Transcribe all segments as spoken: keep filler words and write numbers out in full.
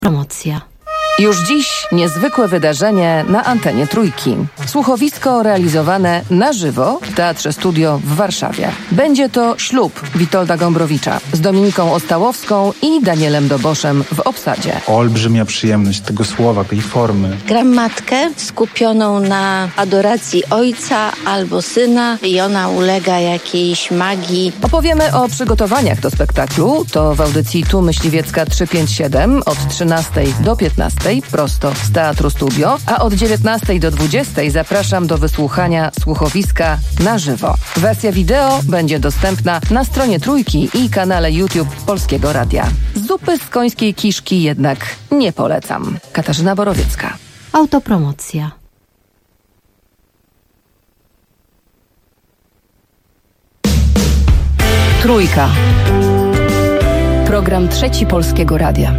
Promocja. Już dziś niezwykłe wydarzenie na antenie Trójki. Słuchowisko realizowane na żywo w Teatrze Studio w Warszawie. Będzie to ślub Witolda Gombrowicza z Dominiką Ostałowską i Danielem Doboszem w obsadzie. Olbrzymia przyjemność tego słowa, tej formy. Gram matkę skupioną na adoracji ojca albo syna i ona ulega jakiejś magii. Opowiemy o przygotowaniach do spektaklu. To w audycji Tu Myśliwiecka trzysta pięćdziesiąt siedem od trzynastej do piętnastej prosto z Teatru Studio, a od dziewiętnastej do dwudziestej zapraszam do wysłuchania słuchowiska na żywo. Wersja wideo będzie dostępna na stronie Trójki i kanale YouTube Polskiego Radia. Zupy z końskiej kiszki jednak nie polecam. Katarzyna Borowiecka. Autopromocja. Trójka. Program Trzeci Polskiego Radia.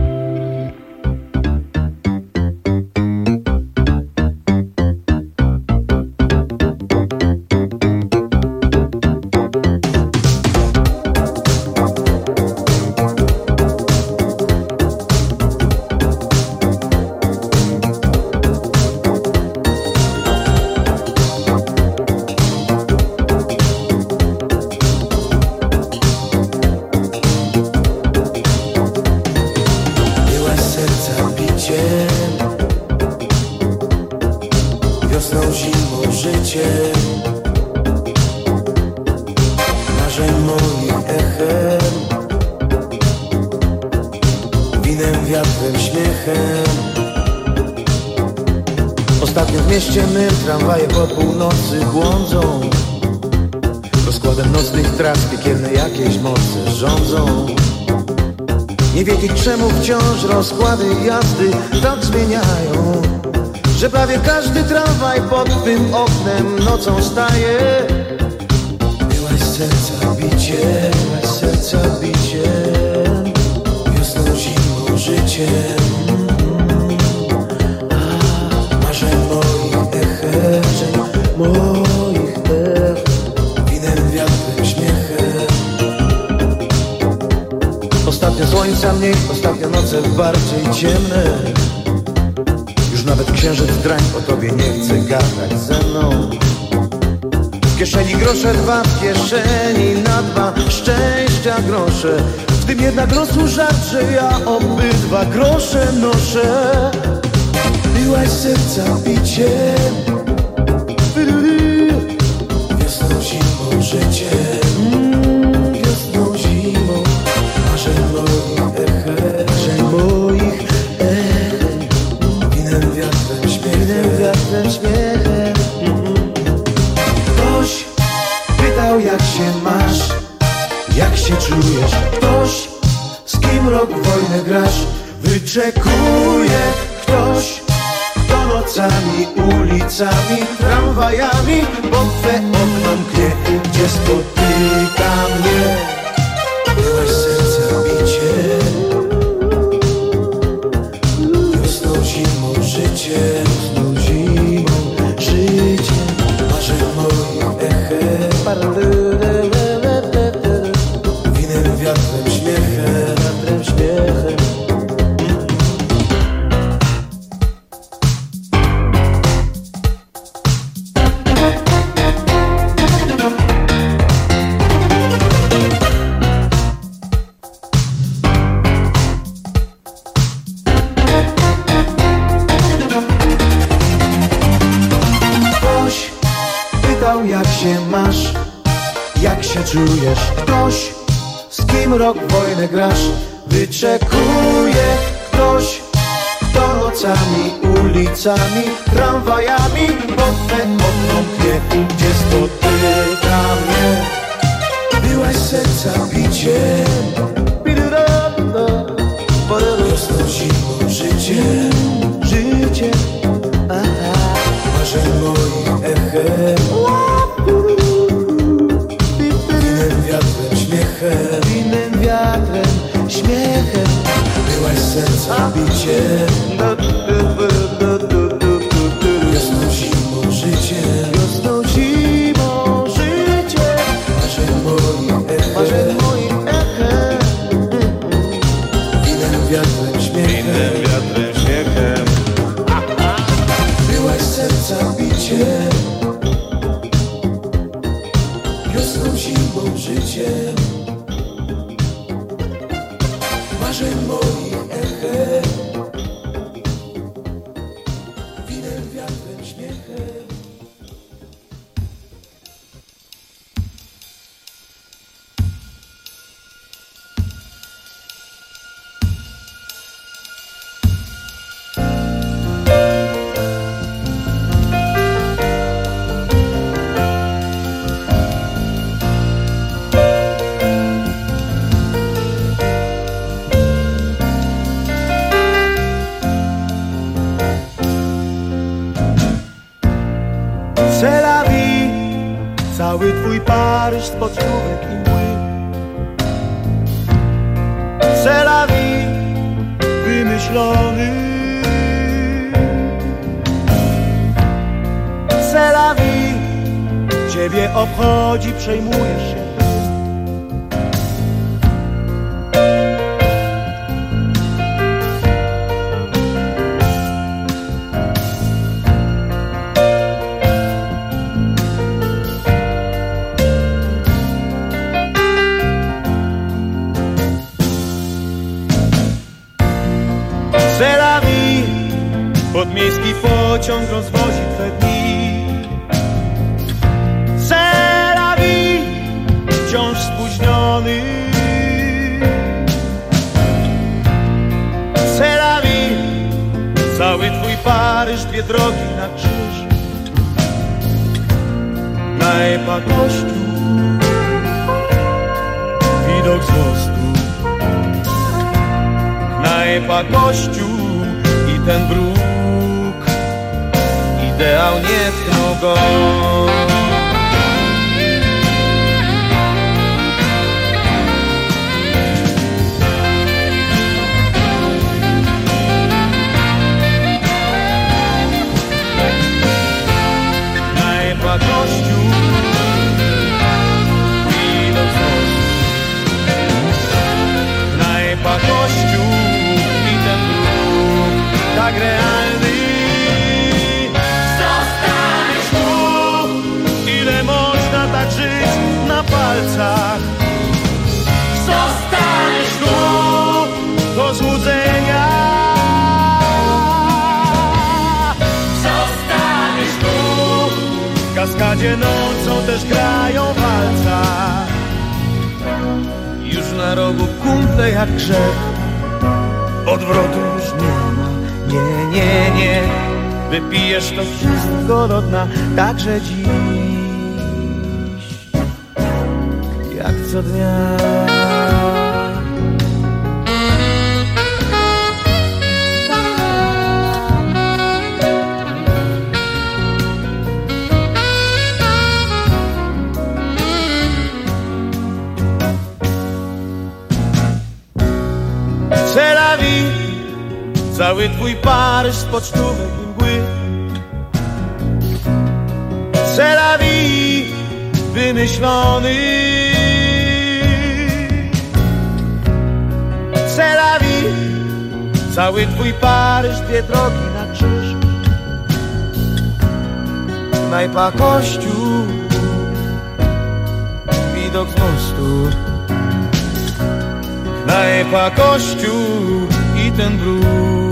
Tramwaje po północy błądzą, rozkładem nocnych tras piekielne jakieś moce rządzą. Nie wiedzieć czemu wciąż rozkłady jazdy tak zmieniają, że prawie każdy tramwaj pod tym oknem nocą staje. Byłaś serca bicie, byłaś serca bicie, wiosną, zimą, życiem. Moich ech, winem, wiatrem, śmiechem. Ostatnio słońca mniej, ostatnio noce bardziej ciemne. Już nawet księżyc drań o tobie nie chce gadać ze mną. W kieszeni grosze dwa, w kieszeni na dwa szczęścia grosze. W tym jednak rosół żart, że ja obydwa grosze noszę. Byłaś serca biciem, wiosną, zimą, życiem. mm, Wiosną, zimą, marzeń moich echem, marzeń moich echem. Winem, wiatrem, śmiechem, winem, wiatrem, śmiechem. Ktoś pytał jak się masz, jak się czujesz. Ktoś z kim rok wojnę grasz, wyczekuje. Ktoś nocami, ulicami, tramwajami, bo twe okno mknie, gdzie spotyka mnie. Byłaś serca bicie, wiosną, zimą, życiem. Wiosną, zimą, życiem. Marzeń moich echem, winem, wiatrem, śmiechem, wiatrem, śmiechem. Czujesz ktoś, z kim rok wojnę grasz, wyczekuje. Ktoś, kto nocami, ulicami, tramwajami, bo twe okno mknie, gdzie spotyka mnie. Byłaś serca biciem, wiosną, zimą, życiem, życiem. Aha. Marzeń moich echem, winem, wiatrem, śmiechem. Byłaś serca biciem, wiosną, zimą, życiem. Wiosną, zimą, życiem. Marzeń moich echem, marzeń moich echem. Winem, wiatrem, śmiechem. Cały twój Paryż z pocztówek i mły. C'est la vie wymyślony. C'est la vie, ciebie obchodzi, przejmujesz się. C'est la vie, podmiejski pociąg rozwozi twe dni. C'est la vie, wciąż spóźniony. C'est la vie, cały twój Paryż, dwie drogi na krzyż. Knajpa, kościół, widok z mostu. Knajpa, kościół i ten bruk, ideał nie tknął go. Knajpa, kościół, widok z mostu. Knajpa, kościół, tak realny. Zostaniesz tu, ile można tak żyć na palcach. Zostaniesz tu, do złudzenia. Zostaniesz tu, w kaskadzie nocą też grają walca. Już na rogu kumple jak grzech, odwrotu już nie ma. Nie, nie, nie, wypijesz to wszystko do dna, także dziś, jak co dnia. C'est la vie, cały twój Paryż z pocztówek i mgły. C'est la vie, wymyślony. C'est la vie, cały twój Paryż, dwie drogi na krzyż. Knajpa, kościół, widok z mostu. Knajpa, kościół i ten bruk,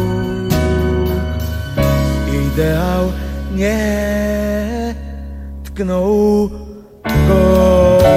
ideał nie tknął go.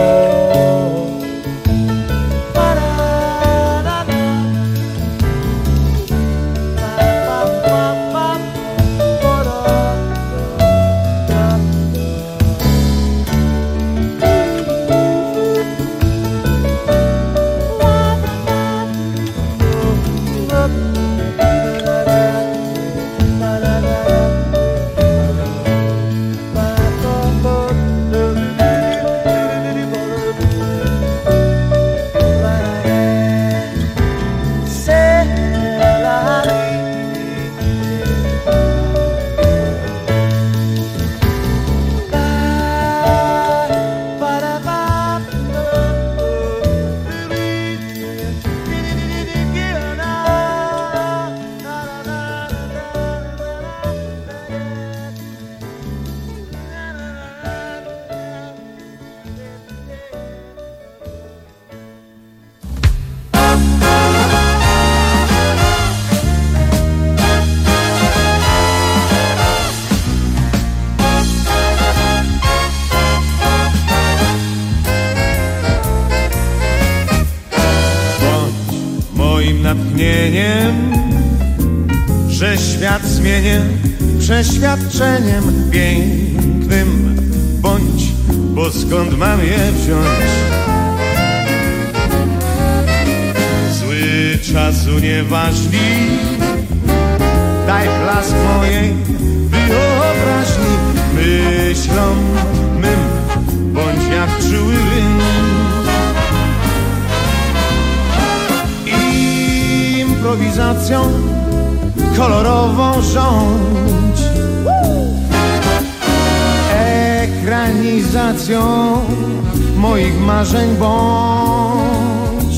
Że świat zmienię przeświadczeniem pięknym. Bądź, bo skąd mam je wziąć? Zły czasu nie ważni, daj blask mojej wyobraźni. Myślom mym, bądź kolorową rządź. Ekranizacją moich marzeń bądź.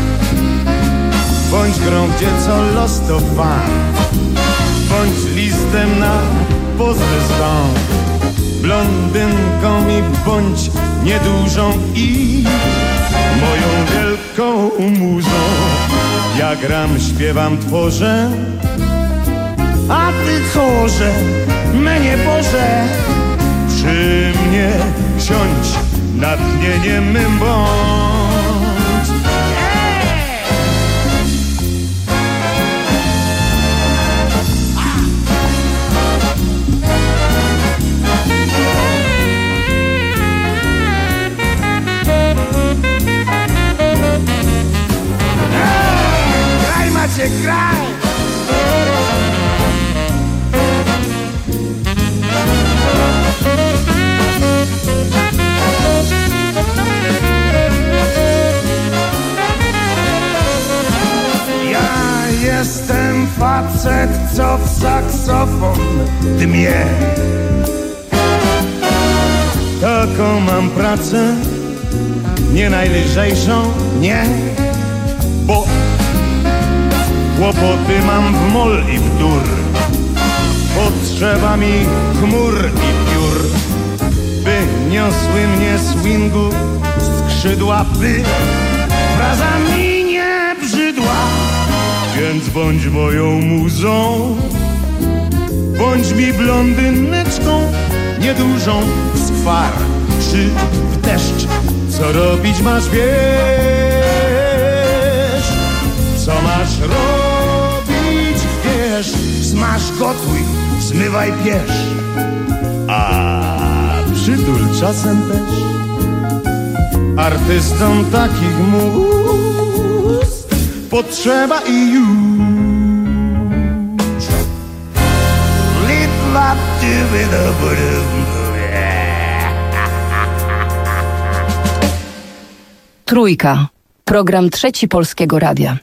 Bądź grą, gdzie co los to fan. Bądź listem na pozwy stąd. Blondynką i bądź niedużą i moją wielką muzą. Ja gram, śpiewam, tworzę, a ty chorze, mnie Boże, przy mnie siądź, natchnieniem mym bądź. Kraj macie, kraj! Ja jestem facet, co w saksofon dmie. Taką mam pracę, nie najlżejszą, nie. Bo kłopoty mam w mol i w dur. Potrzeba mi chmur i piór, by niosły mnie swingu skrzydła, by fraza mi nie brzydła. Więc bądź moją muzą, bądź mi blondyneczką niedużą z gwar czy w deszcz. Co robić masz, wiesz, co masz robić, wiesz. Smaż, gotuj, zmywaj, piesz, a przytul czasem też. Artystom takich mus potrzeba i już. Trójka. Program Trzeci Polskiego Radia.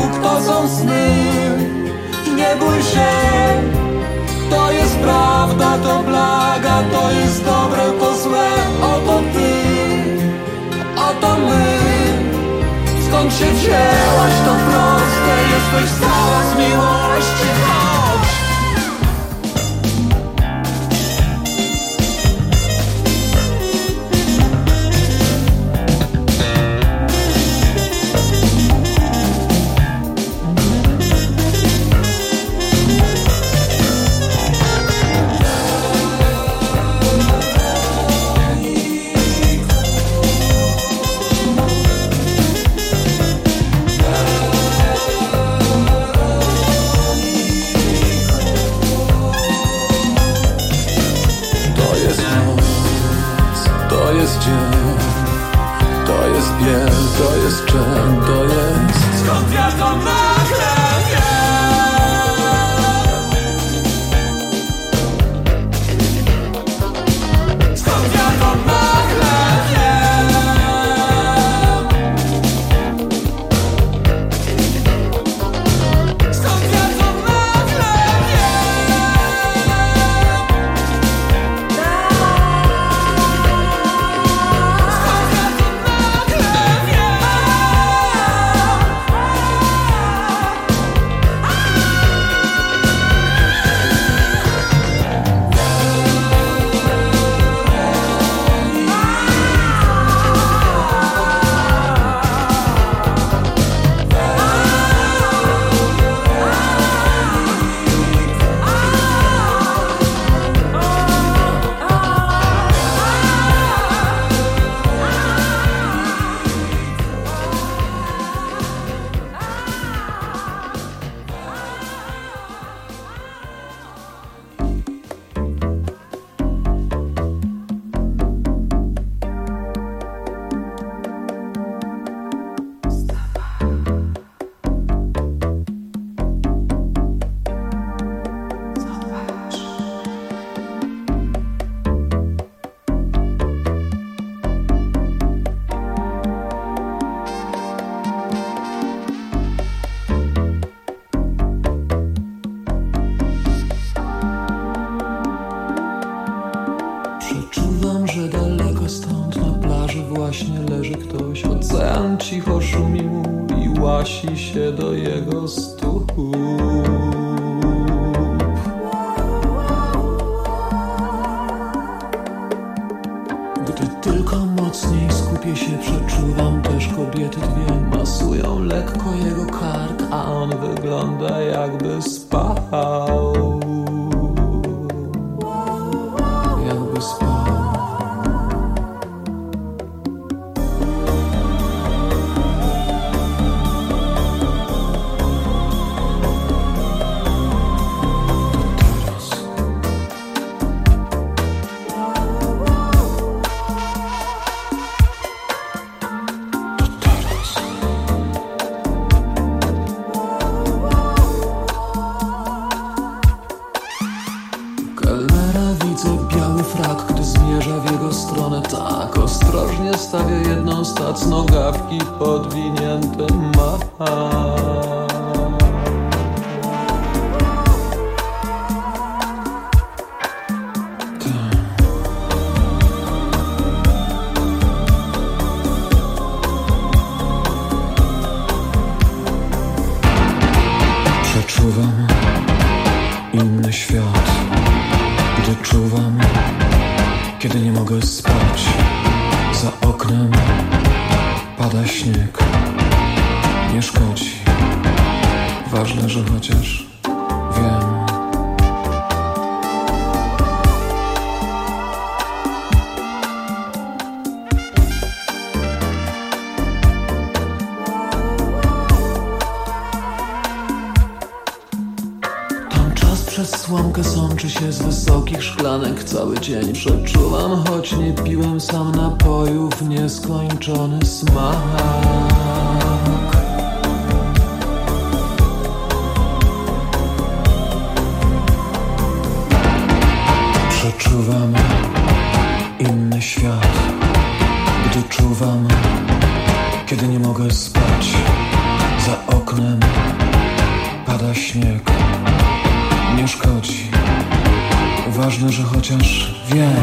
Nie bój się, to jest prawda. Życia to blaga, to jest dobre, to złe. Oto ty, oto my. Skąd się wzięłaś, to proste, jesteś cała z miłości. Chodź! To jest biel, to jest czem, to jest... Skąd ja to nagle wiem? Skąd ja to nagle wiem? Skąd ja to nagle wiem? Przeczuwam, że daleko stąd na plaży właśnie leży ktoś. Ocean cicho szumi mu i łasi się do jego stóp. Gdy tylko mocniej skupię się, przeczuwam też kobiety dwie. Masują lekko jego kark, a on wygląda jakby spał. Jakby spał. Stawia jedną stac, nogawki podwinięte ma. Przeczuwam inny świat, gdy czuwam, kiedy nie mogę spać. Za oknem pada śnieg, nie szkodzi. Ważne, że chociaż wiem. Przez słomkę sączy się z wysokich szklanek cały dzień. Przeczuwam, choć nie piłem sam napojów, nieskończony smak. Przeczuwam inny świat, gdy czuwam, kiedy nie mogę spać. Za oknem pada śnieg, nie szkodzi. Ważne, ważne, że chociaż wiem.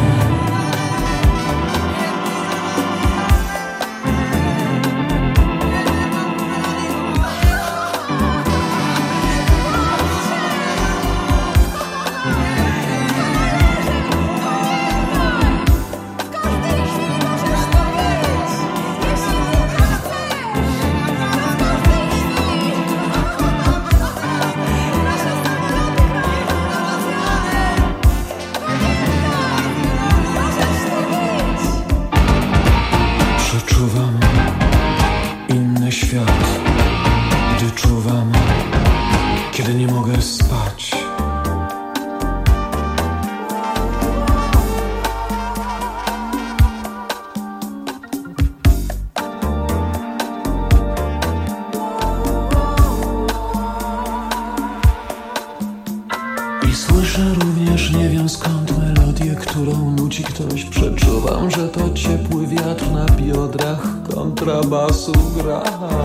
Kontrabasu gra.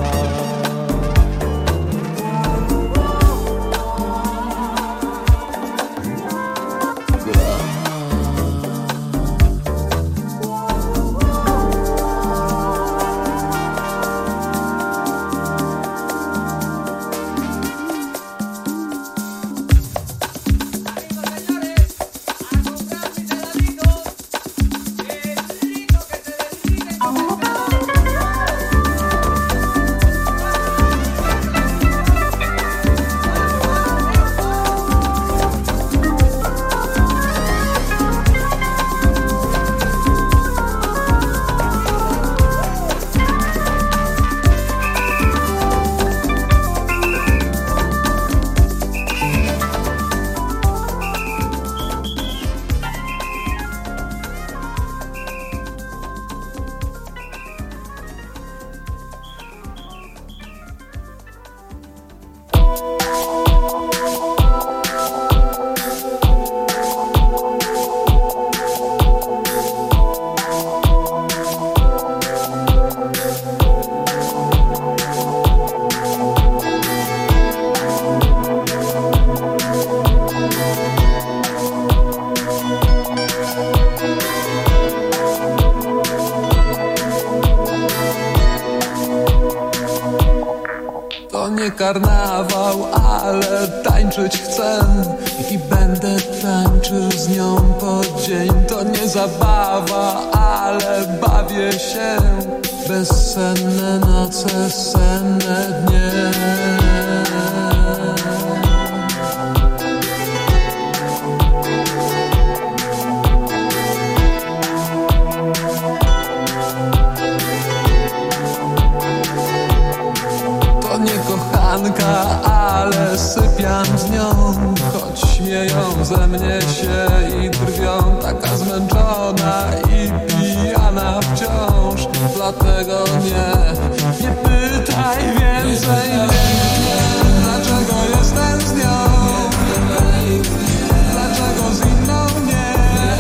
Karnawał, ale tańczyć chcę i będę tańczył z nią po dzień. To nie zabawa, ale bawię się. Bezsenne noce, senne dnie. Ale sypiam z nią, choć śmieją ze mnie się i drwią. Taka zmęczona i pijana wciąż. Dlatego nie, nie pytaj więcej mnie, dlaczego jestem z nią, dlaczego z inną nie,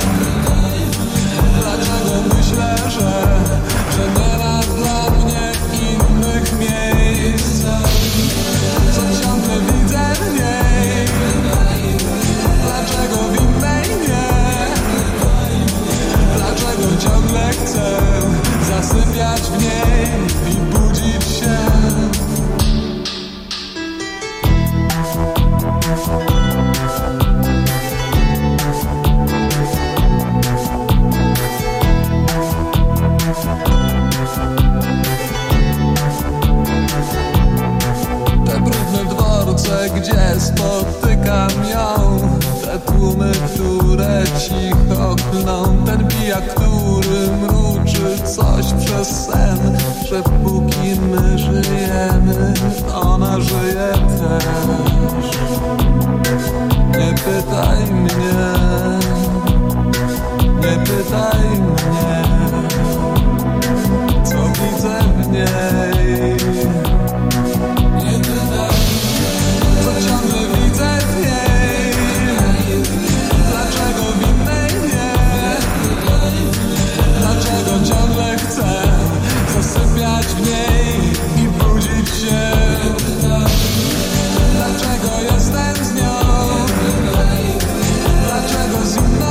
dlaczego myślę, że, że nie ma dla mnie innych miejsc. Ciągle widzę w niej, dlaczego w innej nie, dlaczego ciągle chcę zasypiać w niej i budzić się. Gdzie spotykam ją, te tłumy, które cicho klną, ten pijak, który mruczy coś przez sen, że póki my żyjemy, ona żyje też. Nie pytaj mnie, nie pytaj mnie, co widzę w niej. Nie pytaj mnie, co ciągle widzę w niej. Dlaczego w innej nie? Dlaczego ciągle chcę zasypiać w niej i budzić się? Dlaczego jestem z nią? Dlaczego z inną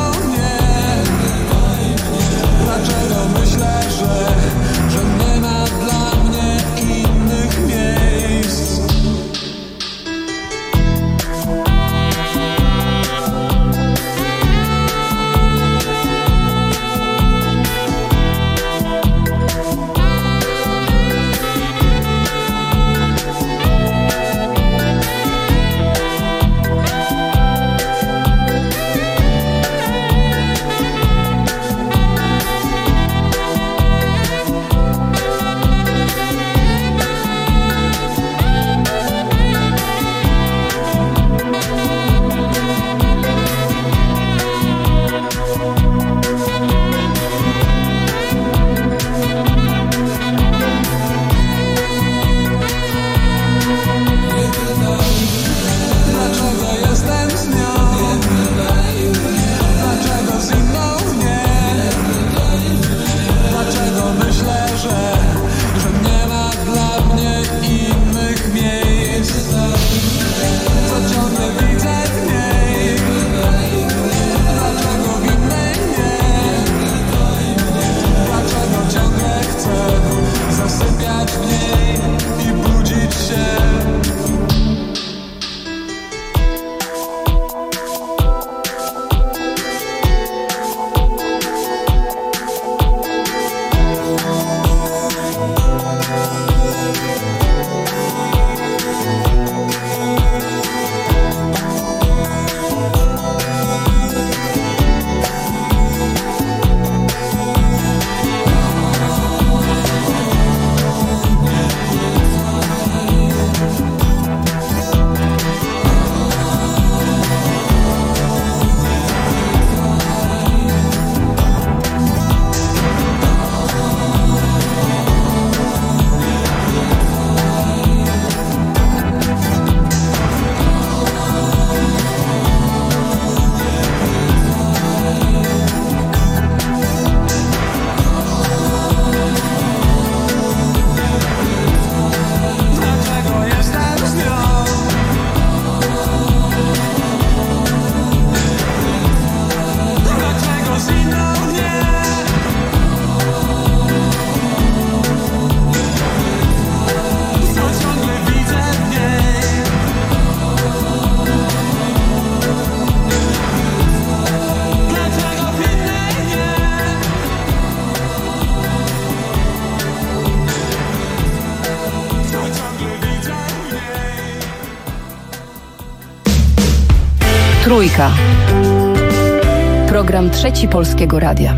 Trójka. Program Trzeci Polskiego Radia.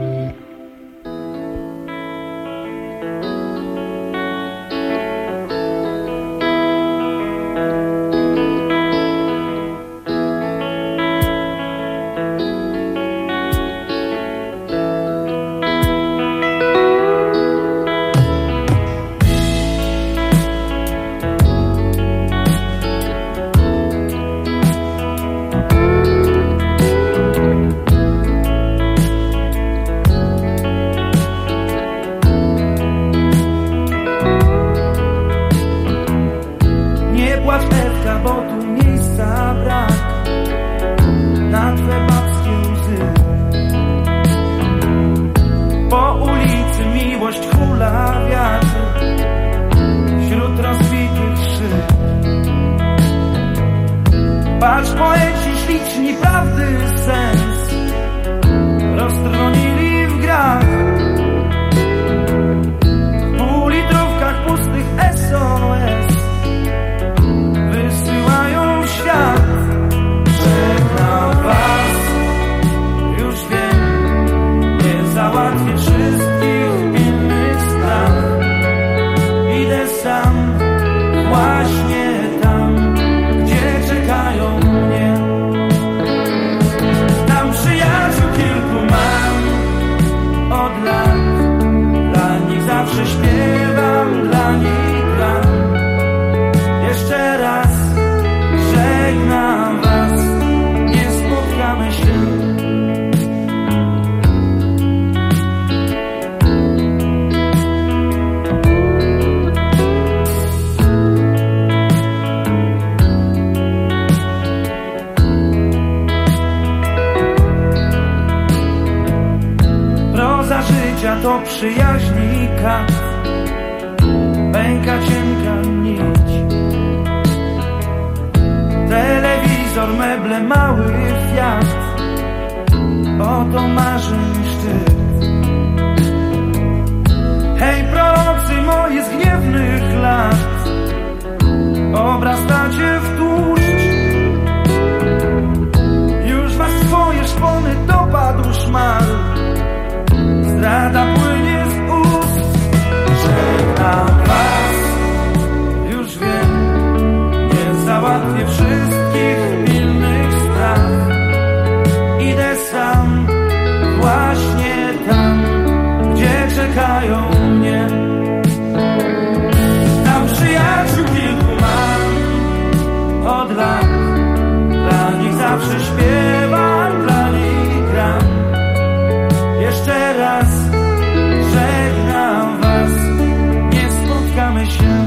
To przyjaźni kat, pęka cienka nić. Telewizor, meble, mały Fiat, oto marzeń szczyt. Hej prorocy moi z gniewnych lat, obrastacie w tłuszcz. Już was swoje szpony dopadł szmal, zdrada płynie z ust. Żegnam was, już wiem, nie załatwię wszystkich pilnych spraw. Idę sam, właśnie tam, gdzie czekają mnie. Tam przyjaciół kilku mam od lat, dla nich zawsze śpiewam, dla nich gram. Jeszcze raz żegnam was, nie spotkamy się.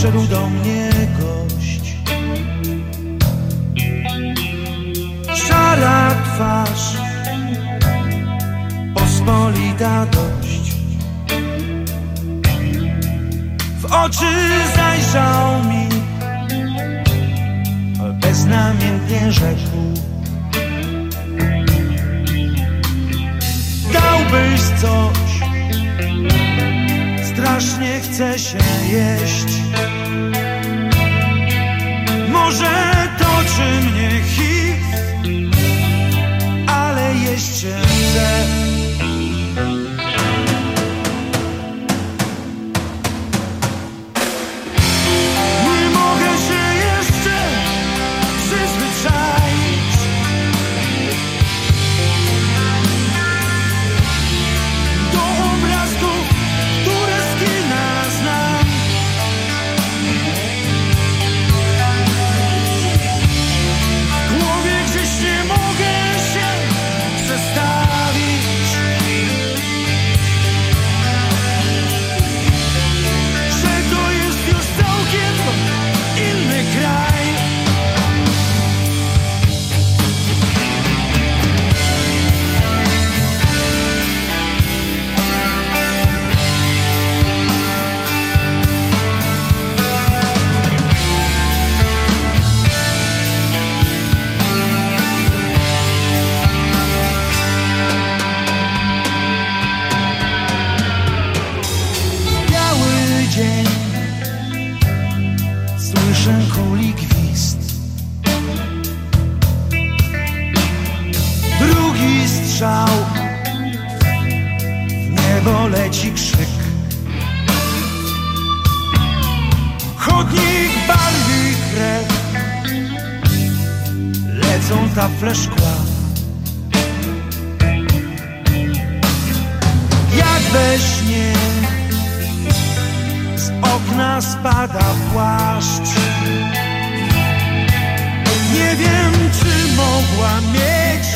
Przyszedł do mnie gość, szara twarz, pospolita dość. W oczy zajrzał mi, beznamiętnie rzekł: dałbyś coś, strasznie chce się jeść. Może toczy mnie hit, ale jeść się chce. Nie mogę się jeszcze przyzwyczaić do obrazków, które z kina znam. W głowie gdzieś nie mogę się przestawić, że to jest już całkiem inny kraj. Biały dzień, słyszę kuli gwizd. Drugi strzał, w niebo leci krzyk. Chodnik barwi krew, lecą tafle szkła. Jak we śnie z okna spada płaszcz. Nie wiem, czy mogła mieć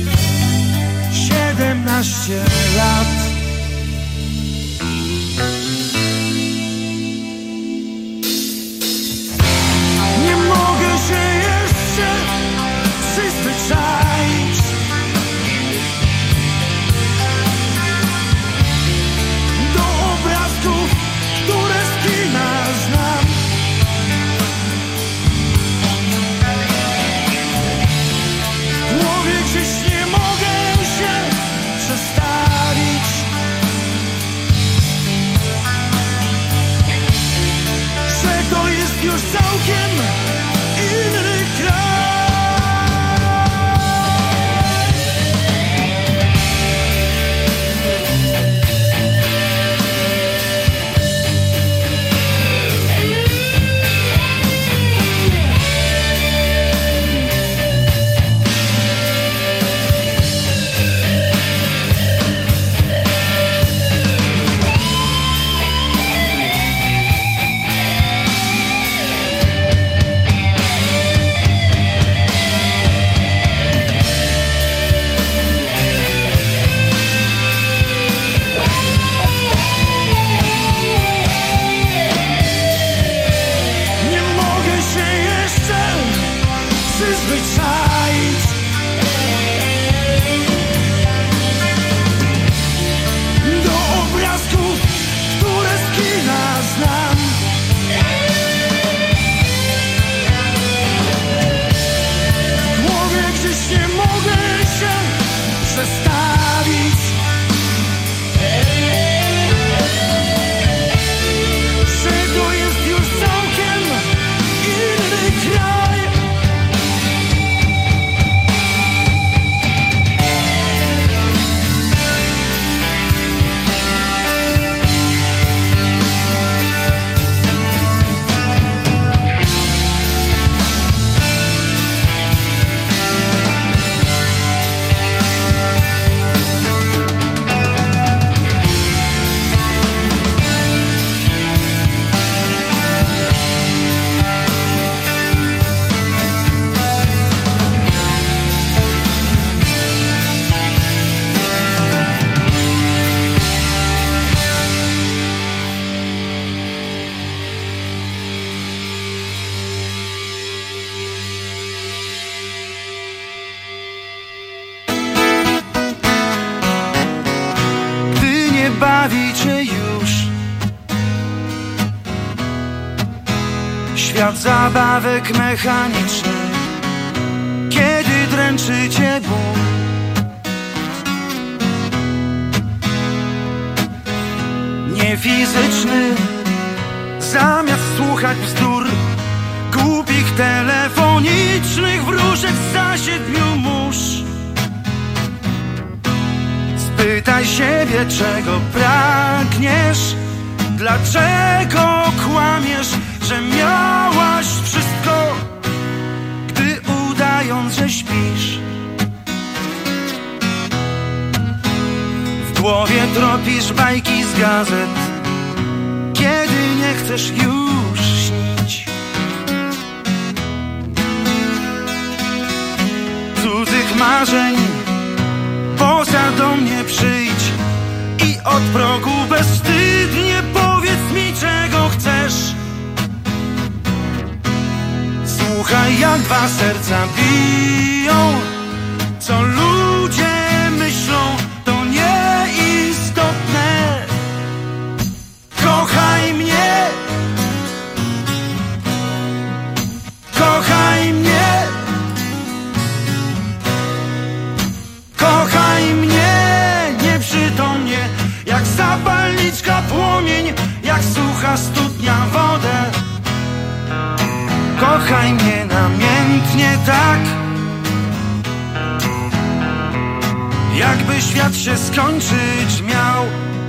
siedemnaście lat. Nie mogę się jeszcze przyzwyczaić do obrazków, które z kina znam. W głowie gdzieś nie mogę się przestawić, świat zabawek mechanicznych, kiedy dręczy cię ból. Nie fizyczny, zamiast słuchać bzdur głupich telefonicznych wróżek za siedmiu mórz. Spytaj siebie, czego pragniesz, dlaczego kłamiesz, że miałaś wszystko, gdy udając, że śpisz. W głowie tropisz bajki z gazet, kiedy nie chcesz już śnić. Cudzych marzeń poza do mnie przyjdź i od progu bezwstydnie powiedz mi, czego chcesz. Słuchaj, jak dwa serca biją, co ludzie myślą, to nieistotne. Kochaj mnie, kochaj mnie, kochaj mnie nieprzytomnie, jak zapalniczka płomień, jak sucha studnia wodę. Kochaj mnie namiętnie tak, jakby świat się skończyć miał.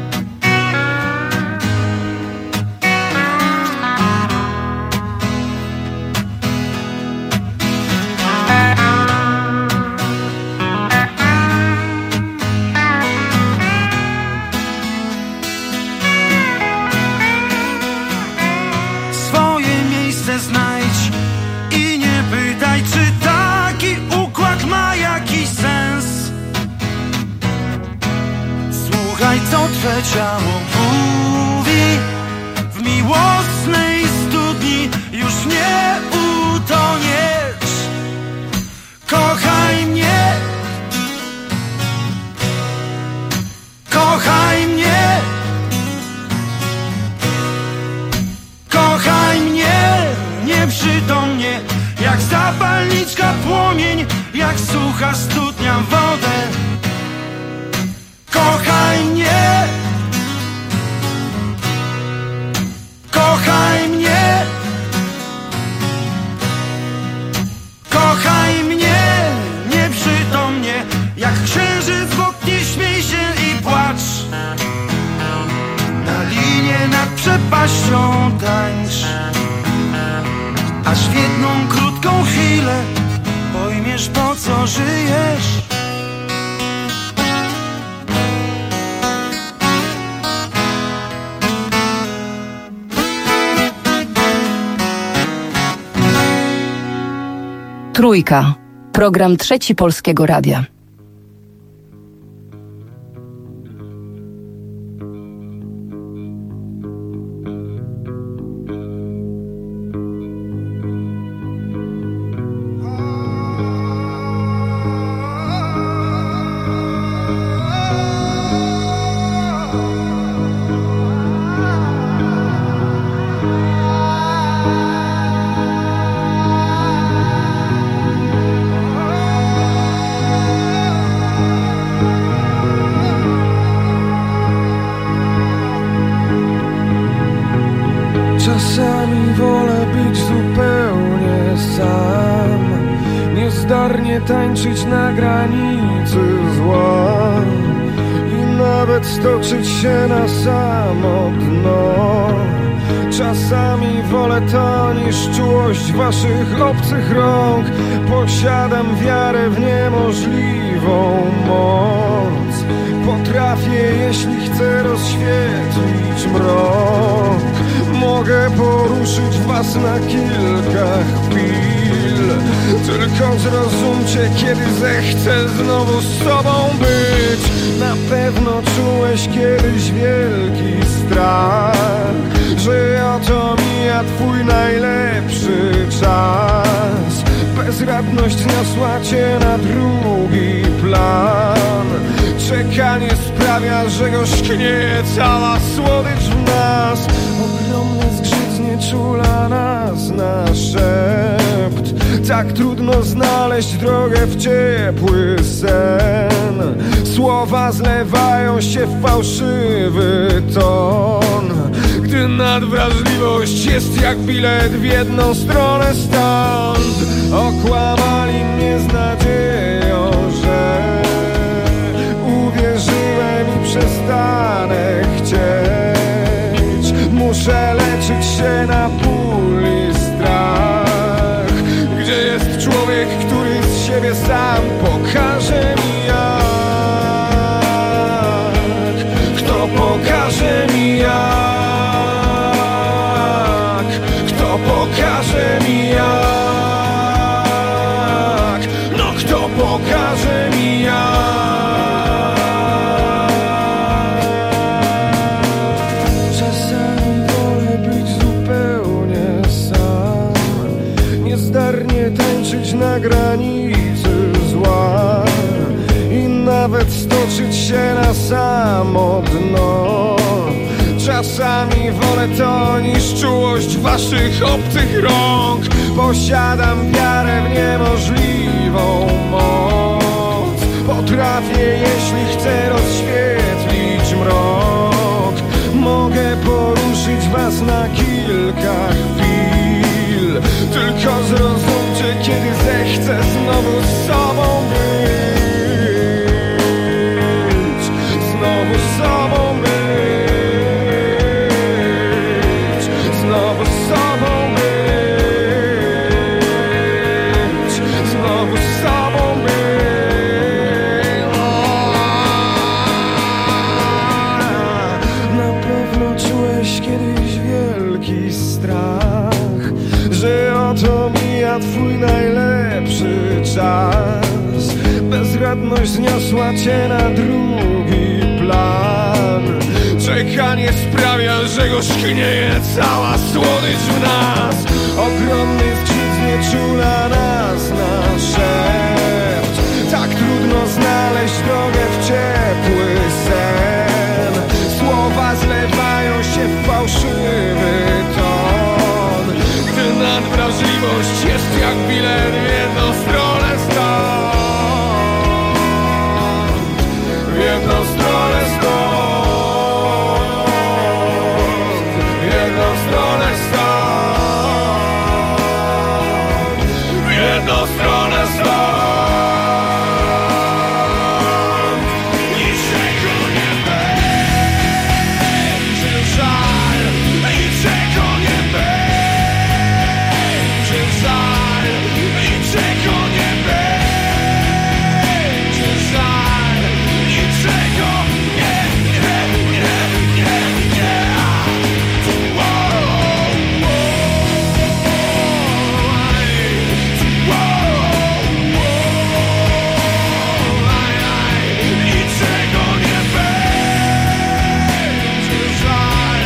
Swoje miejsce znajdź i nie pytaj, czy taki układ ma jakiś sens. Słuchaj, co twe ciało mówi, w miłosnej studni już nie utoniesz. Kochaj mnie, kochaj mnie, kochaj mnie nieprzytomnie, jak zapalniczka płomień, jak sucha studnia wodę. Kochaj mnie, kochaj mnie, kochaj mnie nieprzytomnie, jak księżyc w oknie śmiej się i płacz. Na linie nad przepaścią tańcz, aż w jedną krótką chwilę pojmiesz, po co żyjesz. Trójka. Program Trzeci Polskiego Radia. Czasami wolę być zupełnie sam, niezdarnie tańczyć na granicy zła i nawet stoczyć się na samo dno. Czasami wolę to niż czułość waszych obcych rąk. Posiadam wiarę w niemożliwą moc. Potrafię, jeśli chcę, rozświetlić mrok. Mogę poruszyć was na kilka chwil. Tylko zrozumcie, kiedy zechcę znowu z sobą być. Na pewno czułeś kiedyś wielki strach, że oto mija twój najlepszy czas. Bezradność zniosła cię na drugi plan. Czekanie sprawia, że gorzknie cała słodycz w nas. Ogromny zgrzyt znieczula nas na szept. Tak trudno znaleźć drogę w ciepły sen. Słowa zlewają się w fałszywy ton, gdy nadwrażliwość jest jak bilet w jedną stronę stąd. Okłamali mnie z nadzieją, że uwierzyłem i przestanę chcieć. Muszę leczyć się na ból i strach. Gdzie jest człowiek, który z siebie sam pokaże mi jak? Kto pokaże mi jak? Kto pokaże mi jak? No kto pokaże mi jak? Czasami wolę być zupełnie sam, niezdarnie tańczyć na granicy zła i nawet stoczyć się na samo dno. Czasami wolę to niż czułość waszych obcych rąk. Posiadam wiarę w niemożliwą moc. Potrafię, jeśli chcę, rozświetlić mrok. Mogę poruszyć was na kilka chwil. Tylko zrozumcie, kiedy zechcę znowu z sobą być. Znowu z sobą być. Znowu z sobą być. Znowu z sobą być. Na pewno czułeś kiedyś wielki strach, że oto mija twój najlepszy czas. Bezradność zniosła cię na drugi plan. Czekanie sprawia, że gorzknieje cała słodycz w nas. Ogromny zgrzyt znieczula nas na szept. Tak trudno znaleźć drogę w ciepły sen. Słowa zlewają się w fałszywy ton, gdy nadwrażliwość jest jak bilet w jedną stronę stąd. W jedną stronę stąd. W jedną stronę stąd. W jedną stronę stąd. Niczego nie będzie żal. Niczego nie będzie żal. Niczego nie będzie żal. Niczego nie, nie, nie, nie, nie. Wow, wow, niczego nie będzie żal.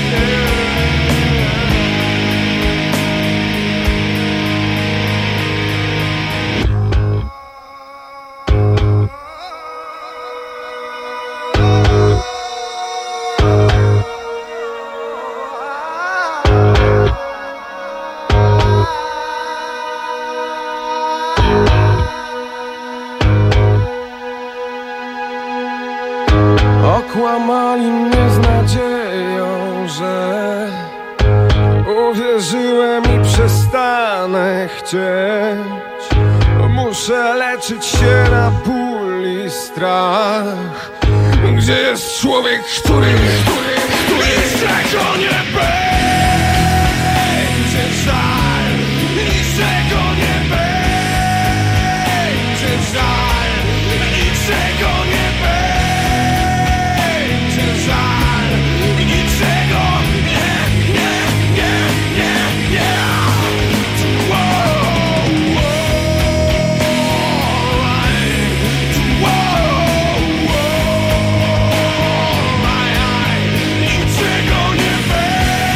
Okłamali mnie z nadzieją, że uwierzyłem i przestanę chcieć. Muszę leczyć się na ból i strach. Gdzie jest człowiek, który, który, który niczego nie będzie żal. Niczego nie będzie żal. Niczego nie będzie żal. Niczego nie, nie, nie, nie, nie. Wow, wow, wow, wow. Niczego nie będzie.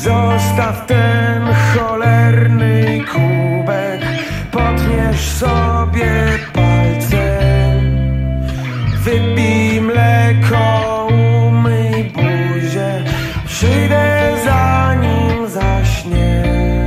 Zostaw ten cholerny kubek, potniesz sobie palcem. Wypij mleko, umyj buzię, przyjdę zanim zaśniesz.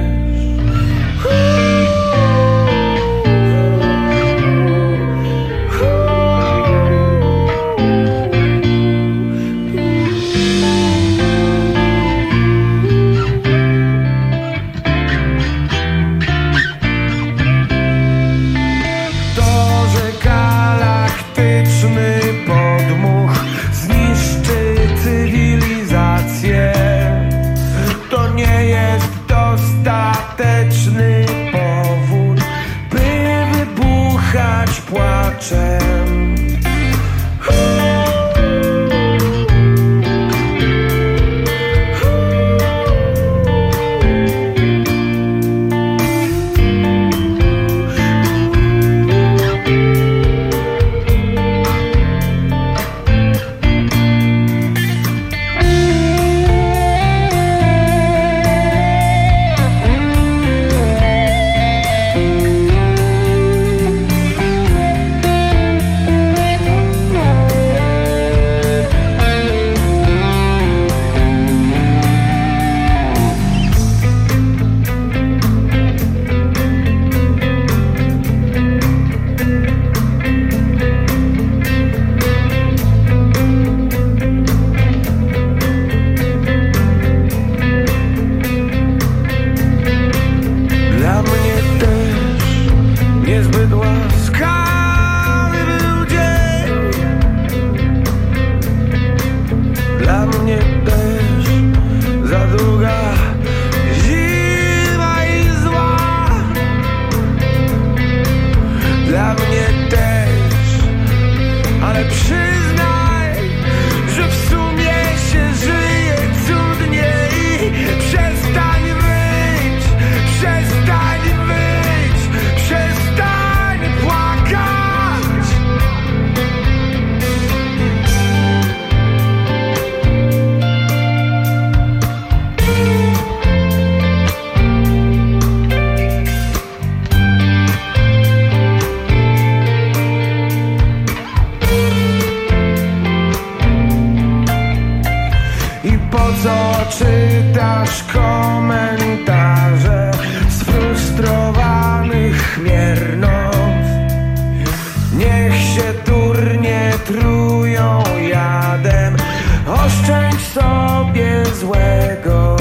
Podmuch zniszczy cywilizację. To nie jest dostateczny powód, by wybuchać płaczem. Czytasz komentarze sfrustrowanych miernot. Niech się durnie trują jadem, oszczędź sobie złego.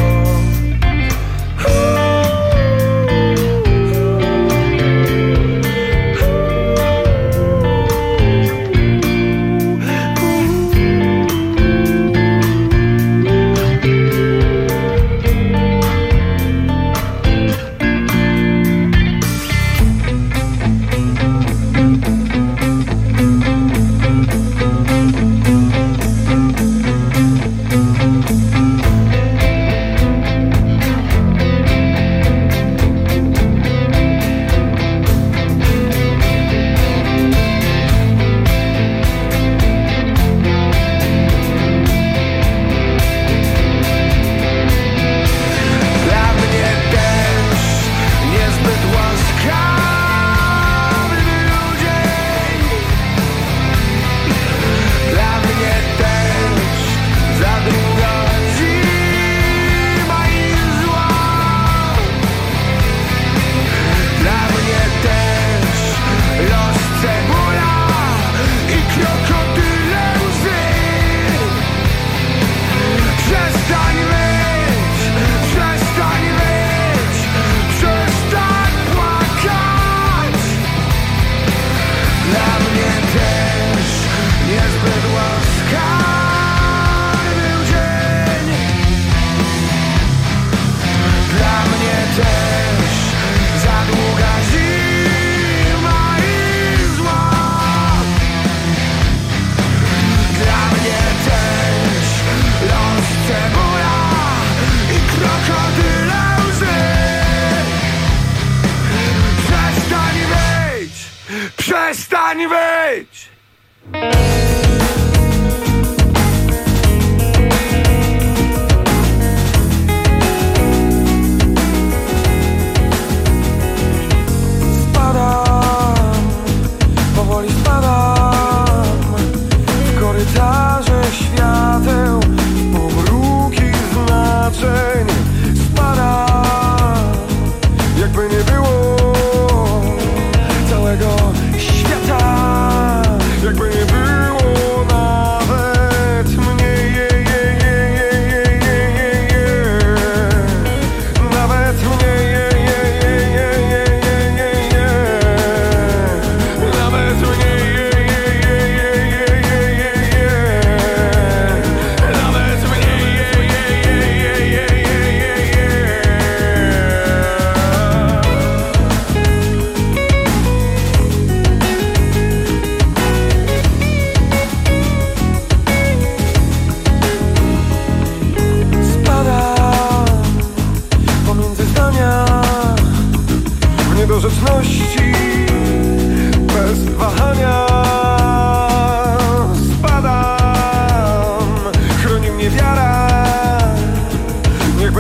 Przestań wyć!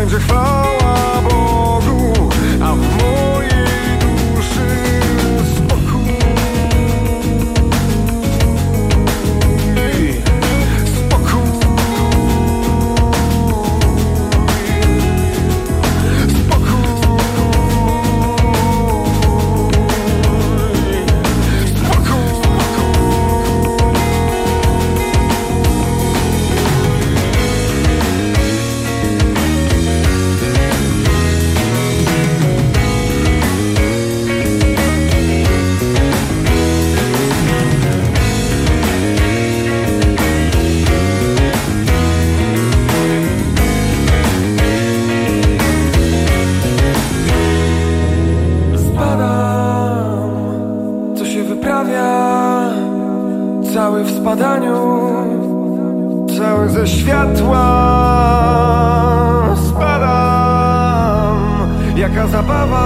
będzie chwała Bogu, a w mojej duszy spokój. Spokój. Cały w spadaniu, cały ze światła. Spadam, jaka zabawa.